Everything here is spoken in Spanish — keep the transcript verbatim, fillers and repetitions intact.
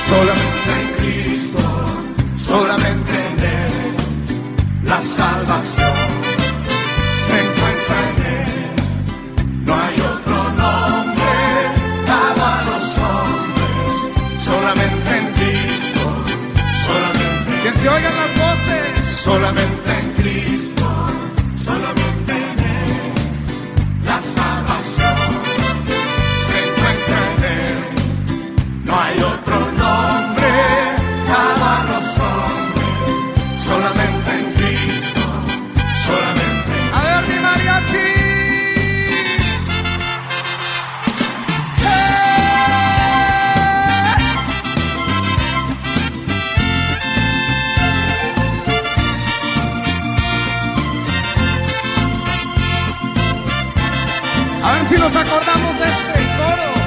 solamente en Cristo, solamente en Él, la salvación se encuentra en Él. No hay otro nombre dado a los hombres, solamente en Cristo, solamente en Él. Que se oigan las voces, solamente en Cristo, solamente en Él, la salvación se encuentra en Él. No hay otro nombre dado a los hombres, solamente en Cristo, solamente en Él. A ver, mi mariachi. A ver si nos acordamos de este coro.